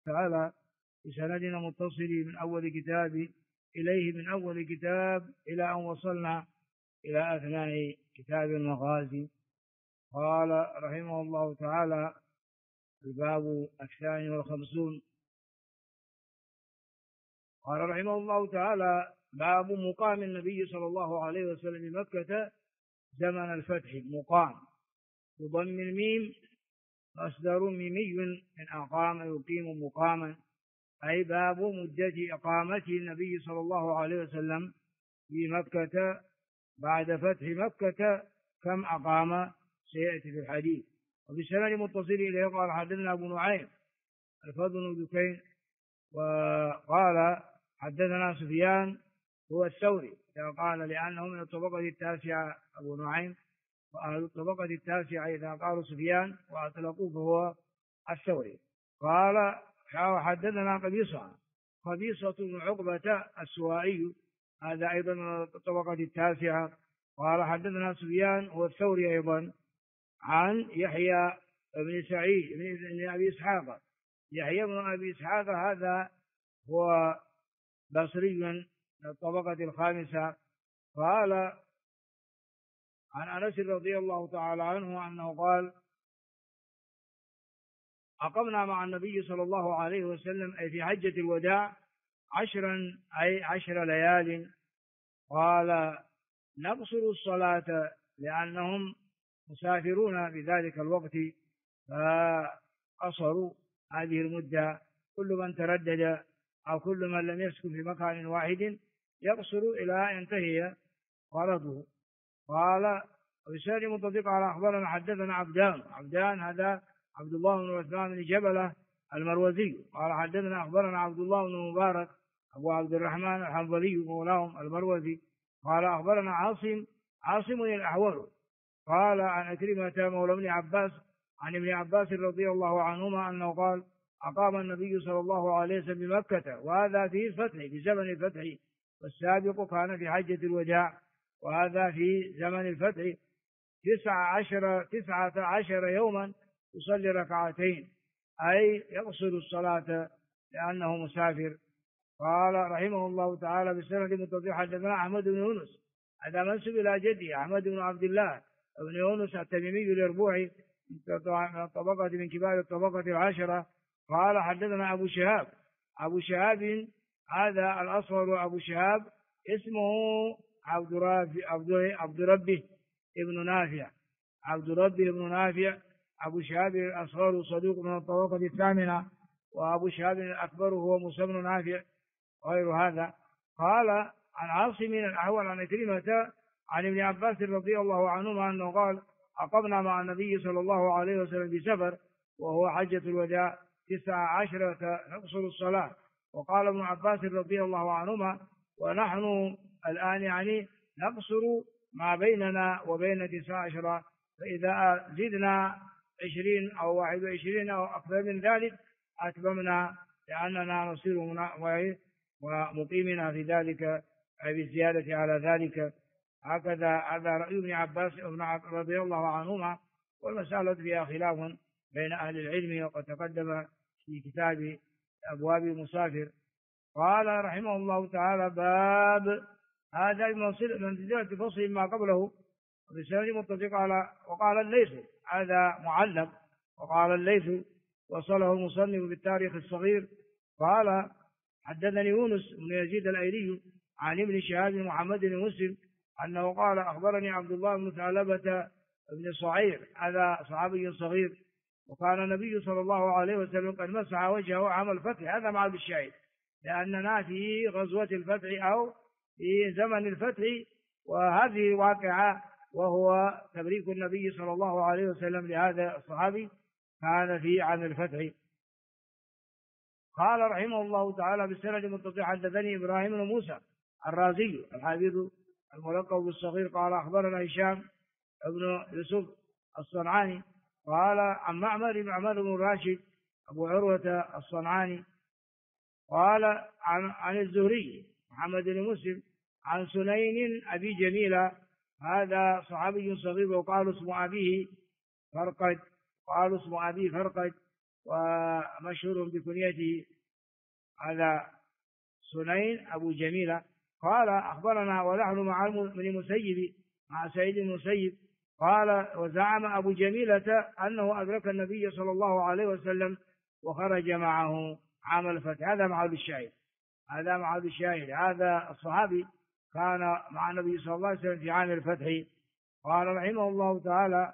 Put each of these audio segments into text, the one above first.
تعالى بسندنا متصل من أول كتاب إليه، من أول كتاب إلى أن وصلنا إلى أثناء كتاب المغازي. قال رحمه الله تعالى: الباب 52. قال رحمه الله تعالى: باب مقام النبي صلى الله عليه وسلم بمكة زمن الفتح. مقام بضم الميم، مصدر ميمي من أقام يقيم مقاما، أي باب مدة إقامته النبي صلى الله عليه وسلم في مكة بعد فتح مكة، كم أقام سيأتي في الحديث. وبالسند متصل إليه قال: حدثنا أبو نعيم الفضل بن دكين، وقال: حدثنا سفيان هو الثوري، قال لأنه من الطبقة التاسعة أبو نعيم، وأهل الطبقة التاسعة إذا قالوا سفيان وأطلقوه فهو الثوري. قال: حدثنا قبيصة بن عقبة السوائي، هذا أيضا من الطبقة التاسعة. قال: حدثنا سفيان هو الثوري أيضا عن يحيى بن سعيد بن أبي إسحاق. يحيى بن أبي إسحاق هذا هو بصري من الطبقة الخامسة. قال: عن أنس رضي الله تعالى عنه أنه قال: أقمنا مع النبي صلى الله عليه وسلم أي في حجة الوداع 10 أي 10 ليال. قال: نقصر الصلاة لأنهم مسافرون بذلك الوقت، فقصروا هذه المدة. كل من تردد أو كل من لم يسكن في مكان واحد يقصر إلى أن ينتهي غرضه. قال: وبسند متصل على أخبارنا حدثنا عبدان هذا عبد الله بن عثمان بن جبلة المروزي. قال: حدثنا أخبرنا عبد الله بن مبارك أبو عبد الرحمن الحنظلي مولاهم المروزي. قال: أخبرنا عاصم الأحول قال: عن أكرمة مولى ابن عباس عن ابن عباس رضي الله عنهما أنه قال: أقام النبي صلى الله عليه وسلم بمكة، وهذا في الفتح في زمن الفتح، والسابق كان في حجة الوداع، وهذا في زمن الفتح 19 يوما يصلي ركعتين، أي يقصر الصلاة لأنه مسافر. قال رحمه الله تعالى: بالسند المتصل حدثنا أحمد بن يونس، هذا منسوب إلى جدي أحمد بن عبد الله بن يونس التميمي اليربوعي من كبار الطبقة العشرة. قال: حدثنا أبو شهاب هذا الأصغر أبو شهاب اسمه عبد ربه ابن نافع. أبو شهاب الأصغر صدوق من الطبقة الثامنة، وأبو شهاب الأكبر هو موسى بن نافع غير هذا. قال: عن عاصم الأحول عن كلمة عن ابن عباس رضي الله عنهما أنه قال: أقمنا مع النبي صلى الله عليه وسلم بسفر وهو حجة الوداع 19 نقصر الصلاة. وقال ابن عباس رضي الله عنهما: ونحن الآن يعني نقصر ما بيننا وبين 19، فإذا زدنا 20 أو 21 أو أكثر من ذلك أتممنا، لأننا نصير ومقيمنا في ذلك أي بالزيادة على ذلك. هذا رأي ابن عباس رضي الله عنهما، والمسألة فيها خلاف بين أهل العلم، وقد تقدم في كتاب أبواب المسافر. قال رحمه الله تعالى: باب هذا منزلة فصل ما قبله. وبسند متفق على. وقال الليث هذا معلق، وقال الليث وصله المصنف بالتاريخ الصغير. قال: حدثني يونس بن يزيد الأيلي عن ابن شهاب محمد بن مسلم أنه قال: أخبرني عبد الله بن ثعلبة بن صعير، هذا صحابي صغير، وكان النبي صلى الله عليه وسلم قد مسح وجهه عام الفتح. هذا مع الشاهد، لأننا في غزوة الفتح أو في زمن الفتح، وهذه واقعة، وهو تبريك النبي صلى الله عليه وسلم لهذا الصحابي كان في عام الفتح. قال رحمه الله تعالى: بالسند المتصل حدثني إبراهيم بن موسى الرازي الحافظ الملقب بالصغير قال: أخبرنا هشام ابن يوسف الصنعاني قال: عن معمر بن راشد أبو عروة الصنعاني قال: عن الزهري محمد بن مسلم عن سنين أبي جميلة، هذا صحابي صغير، وقالوا اسم أبيه فرقد ومشهور بكنيته هذا سنين أبو جميلة. قال أخبرنا ونحن مع المسيب مع سعيد المسيب قال وزعم أبو جميلة أنه أدرك النبي صلى الله عليه وسلم وخرج معه عام الفتح. هذا محل الشاهد، هذا محل الشاهد. هذا الصحابي كان مع النبي صلى الله عليه وسلم في عام الفتح. قال رحمه الله تعالى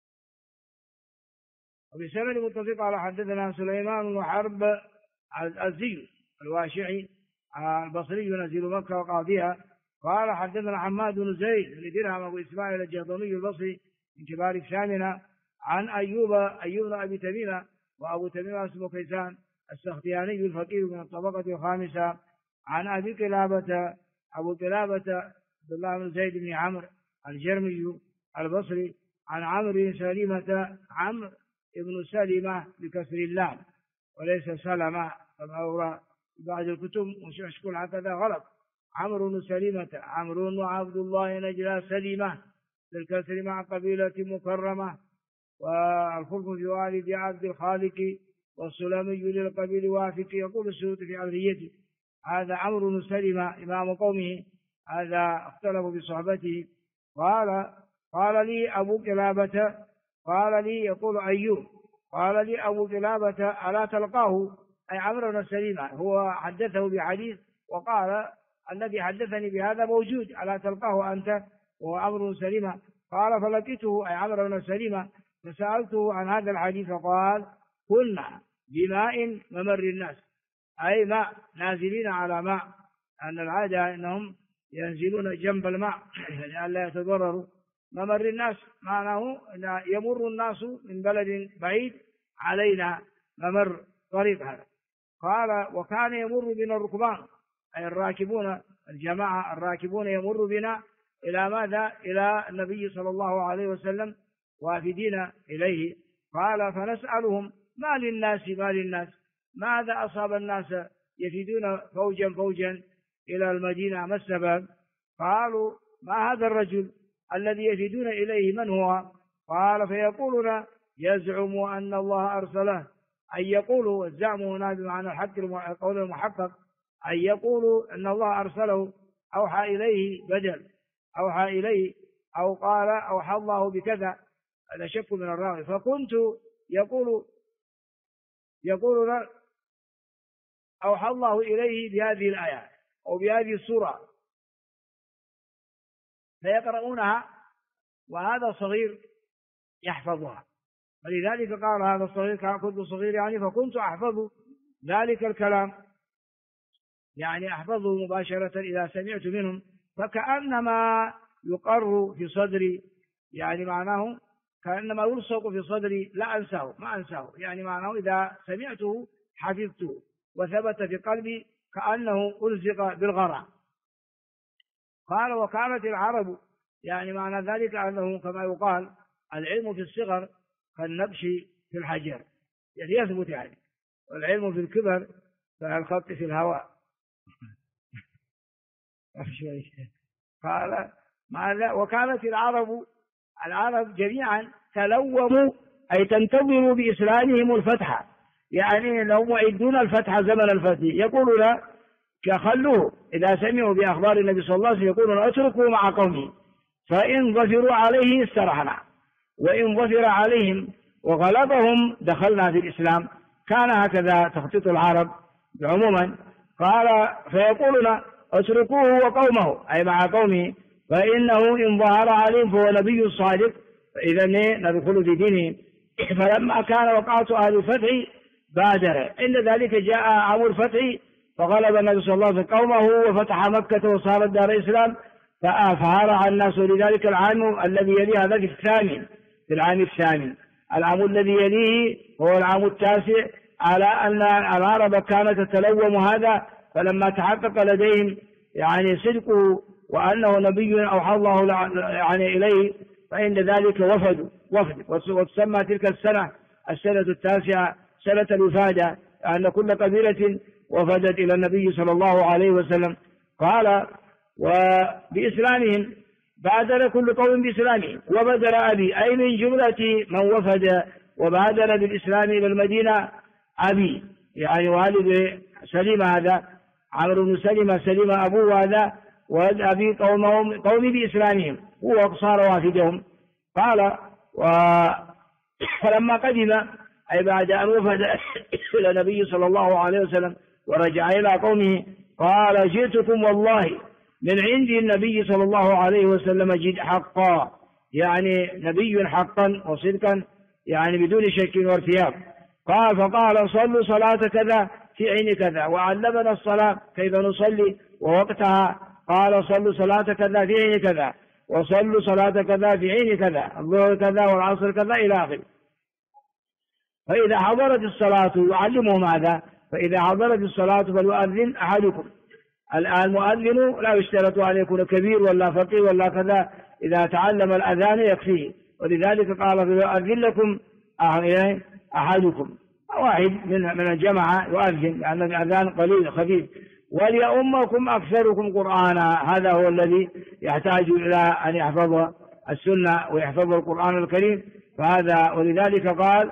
وبسند متفق على حدثنا سليمان بن حرب الزي الواشعي البصري ينزل مكة وقاضيها قال حدثنا حماد بن زيد بن درهم أبو إسماعيل الجهضمي البصري من كبار الثامنة عن أيوب بن أبي تميمة وأبو تميمة اسمه كيسان السختياني الفقيه من الطبقة الخامسة عن أبي قلابة أبو قلابة عبد الله بن زيد بن عمرو الجرمي البصري عن عمرو بن سليمة عمرو ابن سلمة بكسر اللام وليس سلمة كما هو بعض الكتب مشكول هكذا غلط. عمرو بن سليمة عمرو وعبد الله نجلا سليمة بالكسر مع قبيلة مكرمة والخلف في والد عبد الخالق والسلمي للقبيل وافق. يقول السيوط في عبريته هذا عمرو بن سلمة إمام قومه هذا اختلفوا بصحبته. قال لي أبو قلابة قال لي يقول أيوب قال لي أبو قلابة ألا تلقاه أي عمرو بن سلمة هو حدثه بحديث وقال الذي حدثني بهذا موجود ألا تلقاه أنت وهو عمرو بن سلمة. قال فلقيته أي عمرو بن سلمة فسألته عن هذا الحديث فقال كنا بماء ممر الناس أي ماء نازلين على ماء أن العادة أنهم ينزلون جنب الماء لئلا يتضرروا. ممر الناس معناه أن يمر الناس من بلد بعيد علينا ممر طريق هذا. قال وكان يمر بنا الركبان أي الراكبون الجماعة الراكبون يمر بنا إلى ماذا إلى النبي صلى الله عليه وسلم وافدين إليه. قال فنسألهم ما للناس ماذا أصاب الناس يفدون فوجا إلى المدينة ما السبب؟ قالوا ما هذا الرجل الذي يفدون إليه من هو؟ قال فيقولون يزعم أن الله أرسله أي يقولوا الزعم هنا بمعنى الحق القول المحقق أي يقولوا أن الله أرسله أوحى إليه بدل أوحى إليه أو قال أوحى الله بكذا. هذا شك من الراوي. فكنت يقولون أوحى الله إليه بهذه الآيات أو بهذه السورة فيقرؤونها وهذا صغير يحفظها. فلذلك قال هذا الصغير كنت صغير يعني فكنت أحفظ ذلك الكلام يعني أحفظه مباشرة إذا سمعت منهم فكأنما يقر في صدري يعني معناه كأنما يلصق في صدري لا أنساه ما أنساه يعني معناه إذا سمعته حفظته وثبت في قلبي كأنه ألزق بالغرام. قال وكانت العرب يعني معنى ذلك أنه كما يقال العلم في الصغر كالنبش في الحجر يعني يثبت يعني والعلم في الكبر كالخط في الهواء. قال ماذا وكانت العرب جميعا تلوموا أي تنتظروا بإسلامهم الفتح يعني لهم يعدون الفتح زمن الفتح. يقولون كخلوه إذا سمعوا بأخبار النبي صلى الله عليه وسلم يقولون اتركوا مع قومه فإن ظفروا عليه استرحنا وإن ظفر عليهم وغلبهم دخلنا في الإسلام. كان هكذا تخطيط العرب عموما. قال فيقولون اتركوه وقومه أي مع قومه فإنه إن ظهر عليهم فهو نبي صادق فإذا ندخل في دينه. فلما كان وقعة أهل الفتح بادر عند ذلك جاء عام الفتح فغلب النبي صلى الله عليه وسلم قومه وفتح مكة وصارت دار الإسلام فهرع الناس لذلك العام الذي يليه هذا في العام الثامن. العام الذي يليه هو العام التاسع على أن العرب كانت تتلوم هذا فلما تحقق لديهم يعني صدقه وأنه نبي أوحى الله يعني إليه فعند ذلك وفد وتسمى تلك السنة التاسعة سنة الوفادة أن كل قبيلة وفدت إلى النبي صلى الله عليه وسلم. قال وبإسلامهم بادر كل قوم بإسلامهم وبدر أبي أي من جملة من وفد وبادر بالإسلام إلى المدينة أبي، يعني والد سليم هذا عمرو بن سليم أبوه هذا، ولد أبي قومي بإسلامهم، هو صار وافدهم. قال فلما قدم أي بعد أن وفد إلى النبي صلى الله عليه وسلم ورجع إلى قومه قال جئتكم والله من عند النبي صلى الله عليه وسلم جد حقا، يعني نبي حقا وصدقا، يعني بدون شك وارتياب. قال فقال صلوا صلاة كذا في عين كذا، وعلمنا الصلاة كيف نصلي ووقتها. قال صلوا صلاة كذا في عين كذا، وصلوا صلاة كذا في عين كذا، الظهر كذا والعصر كذا إلى آخره. فإذا حضرت الصلاة يعلمهم هذا، فإذا حضرت الصلاة فليؤذن أحدكم. المؤذن لا يشترط أن يكون كبير ولا فقيه ولا كذا، إذا تعلم الأذان يكفيه، ولذلك قال فليؤذن لكم أحدكم، واحد من الجماعة يؤذن، لأن الأذان قليل خفيف. وليؤمكم أكثركم قرآنا، هذا هو الذي يحتاج إلى أن يحفظ السنة ويحفظ القرآن الكريم، فهذا ولذلك قال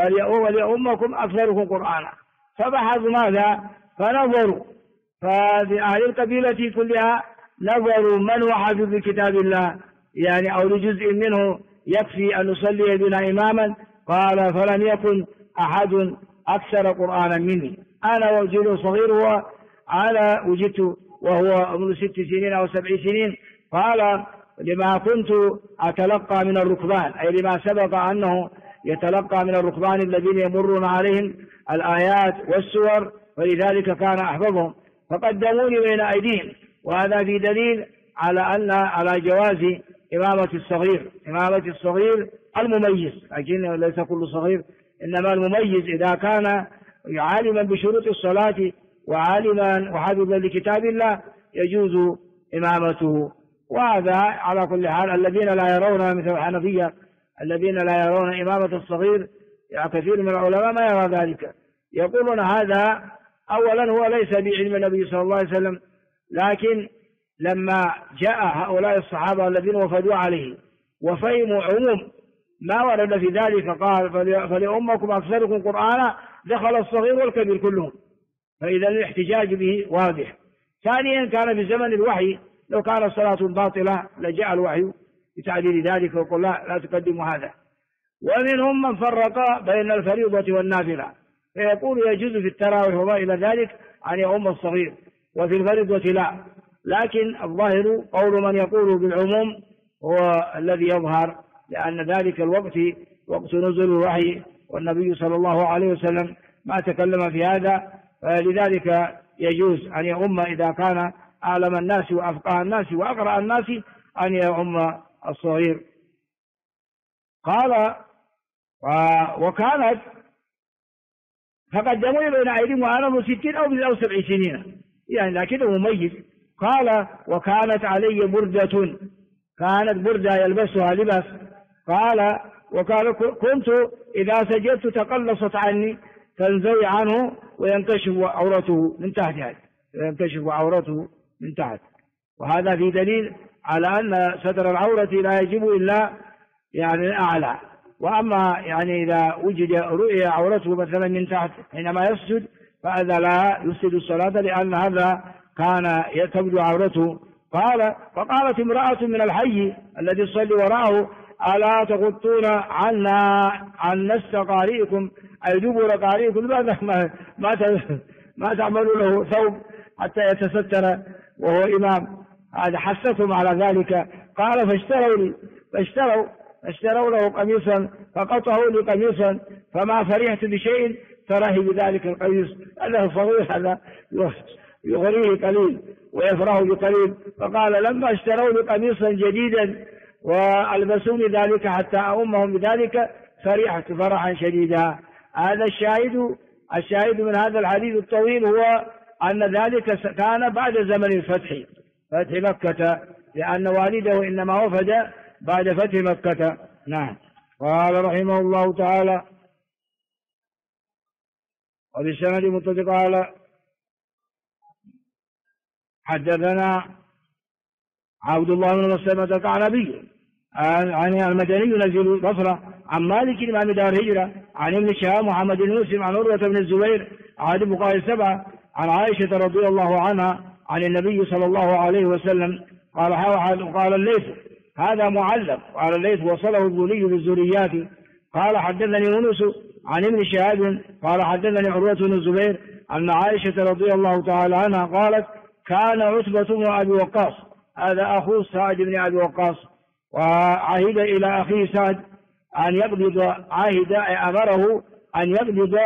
وليؤمكم أكثركم قرآنا. فبحثوا ماذا؟ فنظروا، ففي أهل القبيلة كلها نظروا من هو حافظ بكتاب الله، يعني أو لجزء منه يكفي أن نصلي بنا إماما. قال فلم يكن أحد أكثر قرآنا مني، أنا وجد صغير وأنا وجدت وهو ابن 6 سنين أو 7 سنين. قال لما كنت أتلقى من الركبان، أي لما سبق أنه يتلقى من الركبان الذين يمرون عليهم الآيات والسور، ولذلك كان أحفظهم. فقدموني بين أيديهم، وهذا في دليل على جواز إمامة الصغير، إمامة الصغير المميز، لكن ليس كل صغير، إنما المميز إذا كان عالما بشروط الصلاة وعالما وحافظا لكتاب الله يجوز إمامته. وهذا على كل حال الذين لا يرون مثل الحنفية الذين لا يرون إمامة الصغير، يعني كثير من العلماء ما يرى ذلك، يقولون هذا أولا هو ليس بعلم النبي صلى الله عليه وسلم، لكن لما جاء هؤلاء الصحابة الذين وفدوا عليه وفهموا عموم ما ورد في ذلك، قال فلأمكم أكثركم قرآنا، دخل الصغير والكبير كلهم، فإذا الاحتجاج به واضح. ثانيا كان في زمن الوحي لو كان الصلاة باطلة لجاء الوحي بتعديل ذلك وقال لا تقدموا هذا. ومنهم من فرق بين الفريضة والنافلة، فيقول يجوز في التراويح وما إلى ذلك أن يؤم الصغير، وفي الفريضة لا. لكن الظاهر قول من يقول بالعموم هو الذي يظهر، لأن ذلك الوقت وقت نزول الوحي، والنبي صلى الله عليه وسلم ما تكلم في هذا، لذلك يجوز أن يؤم إذا كان أعلم الناس وأفقه الناس وأقرأ الناس أن يؤم الصغير. قال وكانت فقدموا بين أيديهم وأنا من 60 أو 7 سنين، يعني لكنه مميز. قال وكانت علي بردة، كانت بردة يلبسها لباس. قال كنت إذا سجدت تقلصت عني، تنزوي عنه وينكشف عورته من تحت، ينكشف عورته من تحت. وهذا في دليل على أن ستر العورة لا يجب إلا يعني أعلى، وأما يعني إذا وجد رؤية عورته مثلا من تحت حينما يسجد فهذا لا يفسد الصلاة، لأن هذا كان تبدو عورته. قال فقالت امرأة من الحي الذي يصلي وراءه ألا تغطون عنا عن نفس قارئكم، أي دبر قارئكم، ما تعملوا له ثوب حتى يتستر وهو إمام. هذا حثتهم على ذلك. قال فاشتروا له قميصا فقطعوا لي قميصا، فما فرحت بشيء تراه بذلك القميص، هذا صغير، هذا يغريه قليل ويفرح بقليل. فقال لما اشتروا لي قميصا جديدا وألبسوني ذلك حتى أؤمهم بذلك فرحت فرحا شديدا. هذا الشاهد من هذا الحديث الطويل هو أن ذلك كان بعد زمن الفتح، فتح مكة، لأن والده إنما وفد بعد فتح مكة. نعم. قال رحمه الله تعالى وبالسند متصل قال حدثنا عبد الله بن مسلمة القعنبي عن المدني نزيل البصرة عن مالك إمام دار الهجرة عن ابن شهاب محمد بن مسلم عن عروة بن الزبير عن الفقهاء السبعة عن عائشة رضي الله عنها عن النبي صلى الله عليه وسلم قال الليث هذا معلق. قال الليث وصله الذولي بالزريات. قال حدثني يونس عن ابن شهاب قال حدثني عروة بن الزبير أن عائشة رضي الله تعالى عنها قالت كان عتبة بن أبي وقاص هذا أخو سعد بن أبي وقاص وعهد إلى أخيه سعد أن يقبض أمره أن يقبض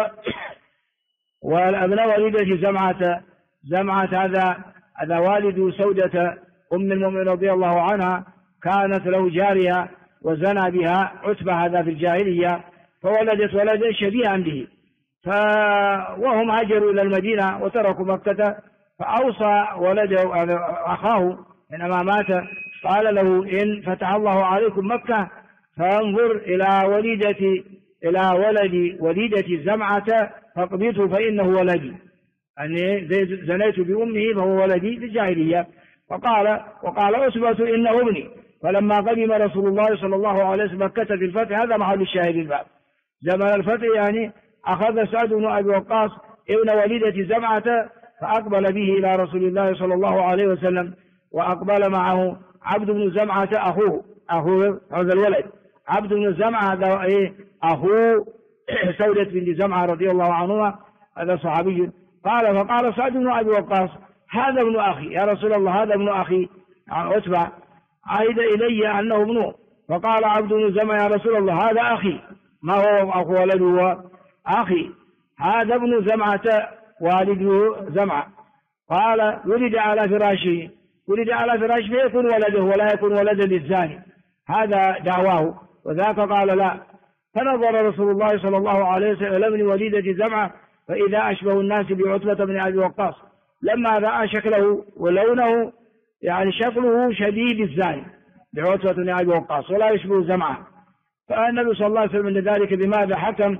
وابن والدة زمعة هذا والد سودة أم المؤمنين رضي الله عنها كانت له جارية وزنى بها عتبة هذا في الجاهلية فولدت ولدا شبيها به وهم هاجروا إلى المدينة وتركوا مكة فأوصى ولده أخاه إنما مات قال له إن فتح الله عليكم مكة فانظر إلى ولد وليدة زمعة فاقبضه فإنه ولدي أني زنيت بأمه فهو ولدي في الجاهلية. وقال عتبة إنه ابني. فلما قدم رسول الله صلى الله عليه وسلم مكة في الفتح هذا محل الشاهد الباب زمن الفتح يعني أخذ سعد بن أبي وقاص ابن وليدة زمعة فأقبل به إلى رسول الله صلى الله عليه وسلم وأقبل معه عبد بن زمعة أخوه هذا الولد عبد بن زمعة هذا أخوه سودة بن زمعة رضي الله عنهما هذا صحابي. فقال سعد بن أبي وقاص هذا ابن أخي يا رسول الله هذا ابن أخي عتبة عهد إلي أنه ابنه. فقال عبد بن زمعة يا رسول الله هذا أخي ما هو أخو ولده أخي هذا ابن زمعة والده زمعة. قال ولد على فراشه فيكون ولده ولا يكون ولدا للزاني هذا دعواه وذاك قال لا. فنظر رسول الله صلى الله عليه وسلم ابن وليدة زمعة فإذا أشبه الناس بعتبة بن أبي وقاص لما رأى شكله ولونه يعني شكله شديد الزاني بعتبة بن أبي وقاص ولا يشبه زمعة. فالنبي صلى الله عليه وسلم لذلك بماذا حكم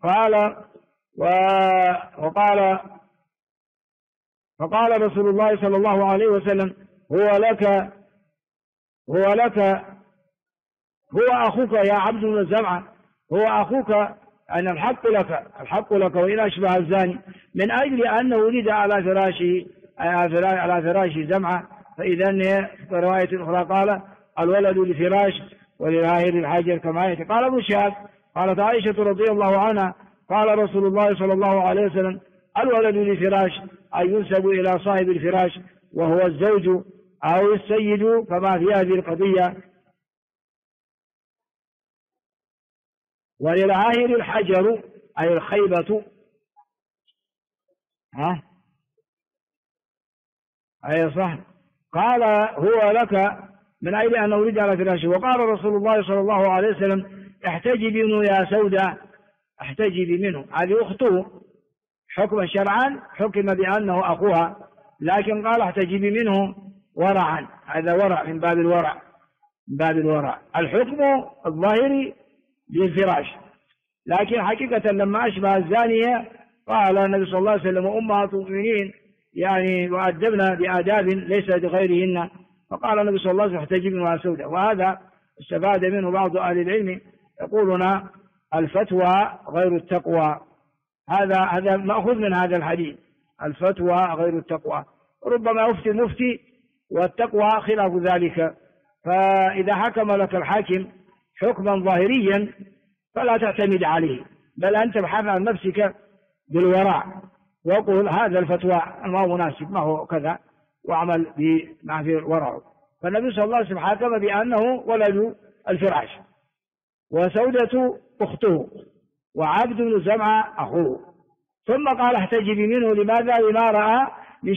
فقال رسول الله صلى الله عليه وسلم هو أخوك يا عبد بن زمعة هو أخوك أن الحق لك وإن أشبه الزاني من أجل أنه ولد على فراش زمعة. فإذا في رواية أخرى قال الولد لفراش وللعاهر الحجر كما يأتي. قال ابن شهاب قالت عائشة رضي الله عنها قال رسول الله صلى الله عليه وسلم الولد لفراش أي ينسب إلى صاحب الفراش وهو الزوج أو السيد كما في هذه القضية. وللعاهر الحجر أي الخيبة أي صح. قال هو لك من أجل أنه ولد على فراشه. وقال رسول الله صلى الله عليه وسلم احتجبي منه يا سودة احتجبي منه هذه أخته حكما شرعا حكم بأنه أخوها لكن قال احتجبي منه ورعا هذا ورع من باب الورع الحكم الظاهري للفراش لكن حقيقة لما أشبه الزانية قال النبي صلى الله عليه وسلم أمهات المؤمنين يعني وأدبنا بآداب ليس لغيرهن. فقال النبي صلى الله عليه وسلم احتجب منها سودة. وهذا استفاد منه بعض أهل العلم يقولون الفتوى غير التقوى هذا مأخذ من هذا الحديث الفتوى غير التقوى. ربما أفتي المفتي والتقوى خلاف ذلك. فإذا حكم لك الحاكم حكما ظاهريا فلا تعتمد عليه بل أنت ابحث عن نفسك بالورع وقل هذا الفتوى ما هو مناسب ما هو كذا واعمل بما في ورعه. فالنبي صلى الله عليه وسلم حكم بأنه ولد الفراش وسودة أخته وعبد بن زمعة أخوه. ثم قال احتجبي منه لماذا لما رأى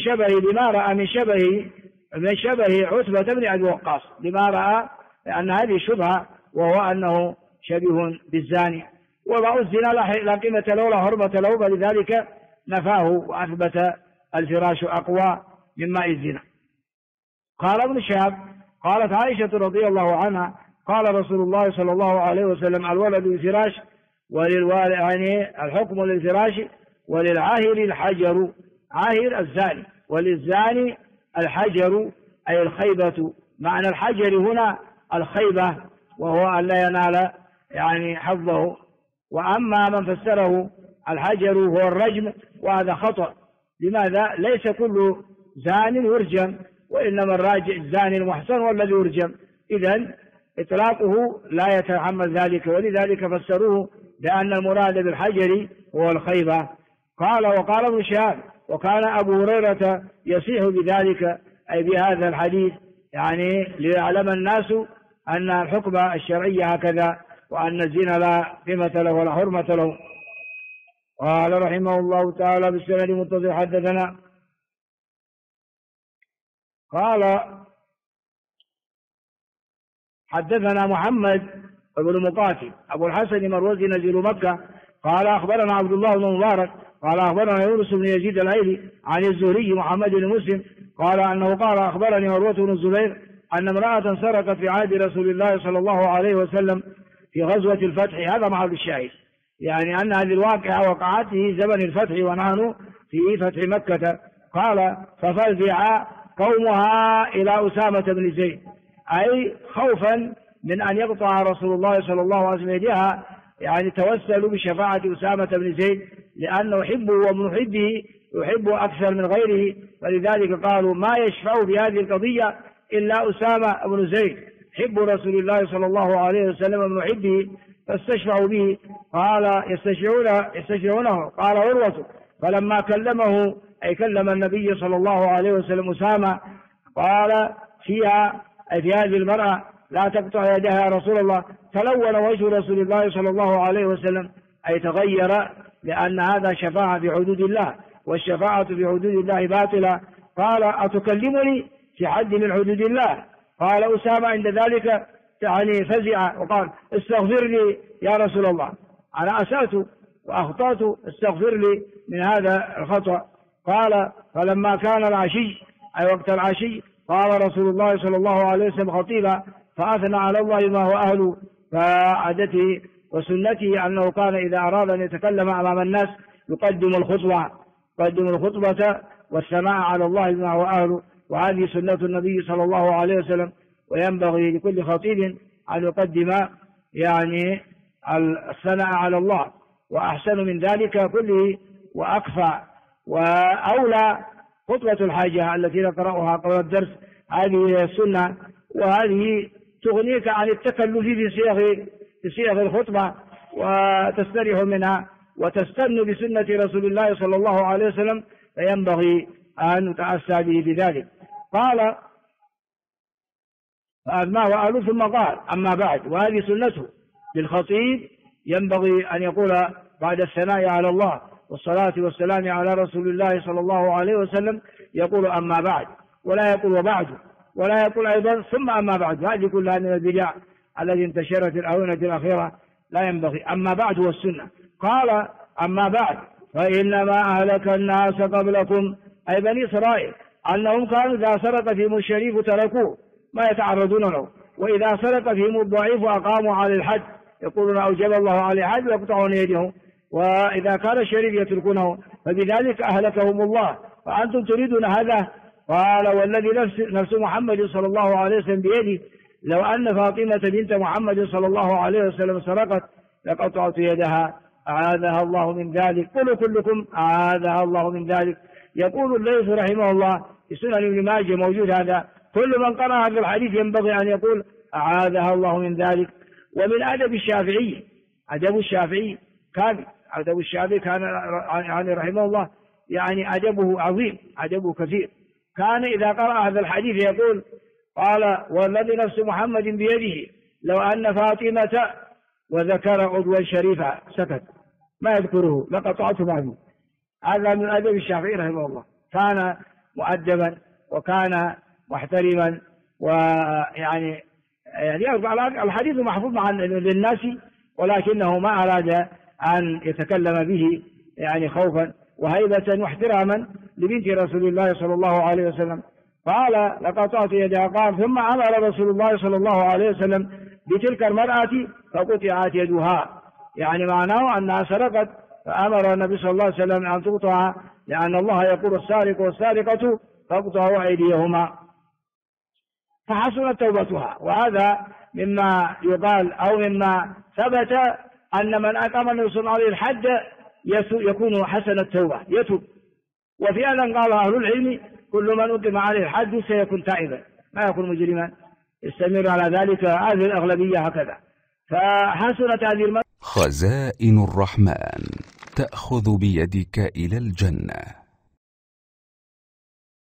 من شبه عتبة بن أبي وقاص لما رأى لأن هذه شبهة وهو أنه شبيه بالزاني وضع الزنا لا قيمة له ولا حرمة له فلذلك نفاه وأثبت الفراش أقوى من ماء الزنا. قال ابن شهاب قالت عائشة رضي الله عنها قال رسول الله صلى الله عليه وسلم الولد للفراش يعني الحكم للفراش وللعاهر الحجر عاهر الزاني وللزاني الحجر أي الخيبة. معنى الحجر هنا الخيبة وهو أن لا ينال يعني حظه. وأما من فسره الحجر هو الرجم وهذا خطأ. لماذا؟ ليس كل زان يرجم، وإنما الراجع الزاني المحصن هو الذي يرجم، إذن إطلاقه لا يتحمل ذلك، ولذلك فسروه بأن المراد بالحجر هو الخيبة. وقال ابن شهاب وكان أبو هريرة يصيح بذلك أي بهذا الحديث، يعني ليعلم الناس أن الحكم الشرعي هكذا، وأن الزنا لا قيمة له ولا حرمة له. قال رحمه الله تعالى بالسند المتصل حدثنا قال حدثنا محمد بن مقاتل أبو الحسن مروزي نزيل مكة قال أخبرنا عبد الله بن مبارك قال أخبرنا يونس بن يزيد الأيلي عن الزهري محمد بن مسلم قال أنه قال أخبرني عروة بن الزبير أن امرأة سرقت في عهد رسول الله صلى الله عليه وسلم في غزوة الفتح. هذا محل الشاهد، يعني أن هذه الواقعة وقعت في زمن الفتح ونحن في فتح مكة. قال ففزع قومها إلى أسامة بن زيد، أي خوفا من أن يقطع رسول الله صلى الله عليه وسلم يدها، يعني توسلوا بشفاعة أسامة بن زيد لأنه يحبه ومن حبه يحبه أكثر من غيره، فلذلك قالوا ما يشفع بهذه القضية إلا أسامة بن زيد حب رسول الله صلى الله عليه وسلم من حبه، فاستشفعوا به. قال يستشفعونه قال عروة فلما كلمه أي كلم النبي صلى الله عليه وسلم أسامة قال فيها أي في هذه المرأة لا تقطع يدها يا رسول الله، تلون وجه رسول الله صلى الله عليه وسلم أي تغير، لأن هذا شفاعة في حدود الله، والشفاعة في حدود الله باطلة. قال أتكلمني في حد من حدود الله؟ قال أسامة عند ذلك يعني فزع وقال استغفر لي يا رسول الله، أنا أسأت وأخطأت، استغفر لي من هذا الخطأ. قال فلما كان العشي أي وقت العشي قال رسول الله صلى الله عليه وسلم خطيبا فأثنى على الله ما هو أهله، فعادته وسنته أنه كان إذا أراد أن يتكلم أمام الناس يقدم الخطبة والثناء على الله ما هو أهله، وهذه سنة النبي صلى الله عليه وسلم، وينبغي لكل خطيب أن يقدم يعني الثناء على الله، وأحسن من ذلك كله وأكفى وأولى خطبة الحاجة التي نقرأها قبل الدرس. هذه السنة، وهذه تغنيك عن التكلف في صيغ الخطبة وتستريح منها وتستن بسنة رسول الله صلى الله عليه وسلم، فينبغي أن نتأسى به بذلك. قال فأذماه وأهله ثم قال أما بعد، وهذه سنته للخطيب، ينبغي أن يقول بعد الثناء على الله والصلاة والسلام على رسول الله صلى الله عليه وسلم يقول أما بعد، ولا يقول وبعد، ولا يقول أيضا ثم أما بعد. هذه كلها من البدع التي انتشرت الآونة الأخيرة، لا ينبغي. أما بعد والسنة. قال أما بعد فإنما أهلك الناس قبلكم أي بني إسرائيل أنهم كانوا إذا سرق فيهم الشريف تركوه ما يتعرضون له، وإذا سرق فيهم الضعيف أقاموا على الحد، يقولون أوجب الله عليه حد ويقطعون يده، وإذا كان الشريف يتركونه، فبذلك أهلكهم الله، فأنتم تريدون هذا. قال والذي نفس محمد صلى الله عليه وسلم بيده لو أن فاطمة بنت محمد صلى الله عليه وسلم سرقت لقطعت يدها أعاذها الله من ذلك. قولوا كلكم أعاذها الله من ذلك. يقول الليث رحمه الله في سنن ابن ماجه موجود هذا، كل من قرأ هذا الحديث ينبغي أن يقول أعاذها الله من ذلك. ومن أدب الشافعي، أدب الشافعي كان يعني رحمه الله يعني أدبه عظيم، أدبه كثير. كان إذا قرأ هذا الحديث يقول قال والذي نفس محمد بيده لو أن فاطمة وذكر عضوا شريفا سكت ما يذكره لقطعته معه. هذا من أدب الشافعي رحمه الله، كان مؤدبا وكان محترما، ويعني الحديث محفوظ للناس، ولكنه ما أراد أن يتكلم به يعني خوفا وهيبة واحتراما لبنت رسول الله صلى الله عليه وسلم. قال لقطعت يدها. قال ثم أمر رسول الله صلى الله عليه وسلم بتلك المرأة فقطعت يدها، يعني معناه أنها سرقت، فأمر النبي صلى الله عليه وسلم أن تقطع، لأن الله يقول السارق والسارقة فاقطعوا أيديهما. فحسنت توبتها. وهذا مما يقال أو مما ثبت أن من أقام النبي صلى الله عليه وسلم الحد يكون حسن التوبة، يتوب. وفي هذا قال أهل العلم كل من أقيم عليه الحد سيكون تائبا ما يكون مجرما، يستمر على ذلك. هذه الأغلبية هكذا. فحسنت هذه خزائن الرحمن تأخذ بيدك إلى الجنة.